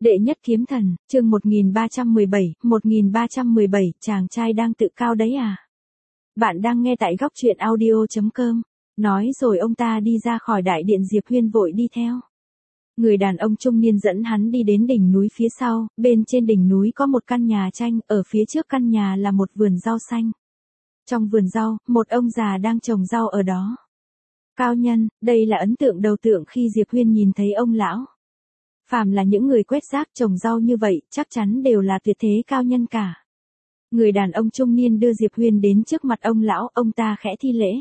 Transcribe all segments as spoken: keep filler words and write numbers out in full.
Đệ nhất kiếm thần, chương một nghìn ba trăm mười bảy, một nghìn ba trăm mười bảy, chàng trai đang tự cao đấy à? Bạn đang nghe tại góc truyện audio chấm com. Nói rồi ông ta đi ra khỏi đại điện, Diệp Huyên vội đi theo. Người đàn ông trung niên dẫn hắn đi đến đỉnh núi phía sau, bên trên đỉnh núi có một căn nhà tranh, ở phía trước căn nhà là một vườn rau xanh. Trong vườn rau, một ông già đang trồng rau ở đó. Cao nhân, đây là ấn tượng đầu tượng khi Diệp Huyên nhìn thấy ông lão. Phàm là những người quét rác trồng rau như vậy, chắc chắn đều là tuyệt thế cao nhân cả. Người đàn ông trung niên đưa Diệp Huyên đến trước mặt ông lão, ông ta khẽ thi lễ.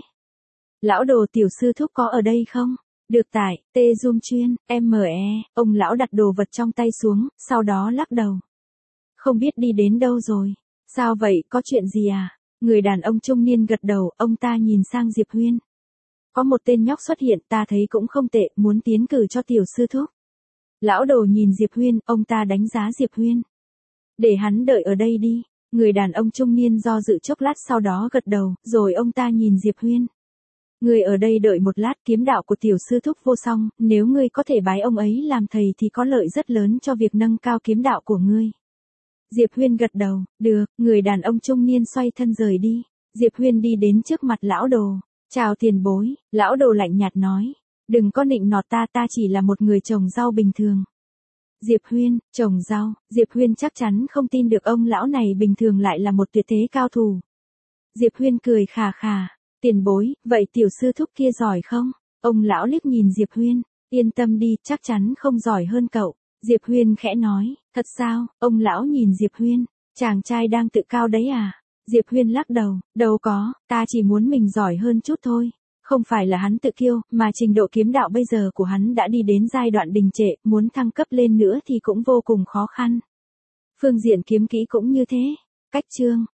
Lão đồ, tiểu sư thúc có ở đây không? Được tải, T Zoom chuyên, M E, ông lão đặt đồ vật trong tay xuống, sau đó lắc đầu. Không biết đi đến đâu rồi. Sao vậy, có chuyện gì à? Người đàn ông trung niên gật đầu, ông ta nhìn sang Diệp Huyên. Có một tên nhóc xuất hiện, ta thấy cũng không tệ, muốn tiến cử cho tiểu sư thúc. Lão đồ nhìn Diệp Huyên, ông ta đánh giá Diệp Huyên. Để hắn đợi ở đây đi. Người đàn ông trung niên do dự chốc lát, sau đó gật đầu, rồi ông ta nhìn Diệp Huyên. Ngươi ở đây đợi một lát, kiếm đạo của tiểu sư thúc vô song, nếu ngươi có thể bái ông ấy làm thầy thì có lợi rất lớn cho việc nâng cao kiếm đạo của ngươi. Diệp Huyên gật đầu, được, người đàn ông trung niên xoay thân rời đi. Diệp Huyên đi đến trước mặt lão đồ. Chào tiền bối, lão đồ lạnh nhạt nói. Đừng có nịnh nọt ta, ta chỉ là một người trồng rau bình thường. Diệp Huyên, trồng rau, Diệp Huyên chắc chắn không tin được ông lão này bình thường lại là một tuyệt thế cao thủ. Diệp Huyên cười khà khà, tiền bối, vậy tiểu sư thúc kia giỏi không? Ông lão liếc nhìn Diệp Huyên, yên tâm đi, chắc chắn không giỏi hơn cậu. Diệp Huyên khẽ nói, thật sao? Ông lão nhìn Diệp Huyên, chàng trai đang tự cao đấy à? Diệp Huyên lắc đầu, đâu có, ta chỉ muốn mình giỏi hơn chút thôi. Không phải là hắn tự kiêu, mà trình độ kiếm đạo bây giờ của hắn đã đi đến giai đoạn đình trệ, muốn thăng cấp lên nữa thì cũng vô cùng khó khăn. Phương diện kiếm kỹ cũng như thế. Cách chương,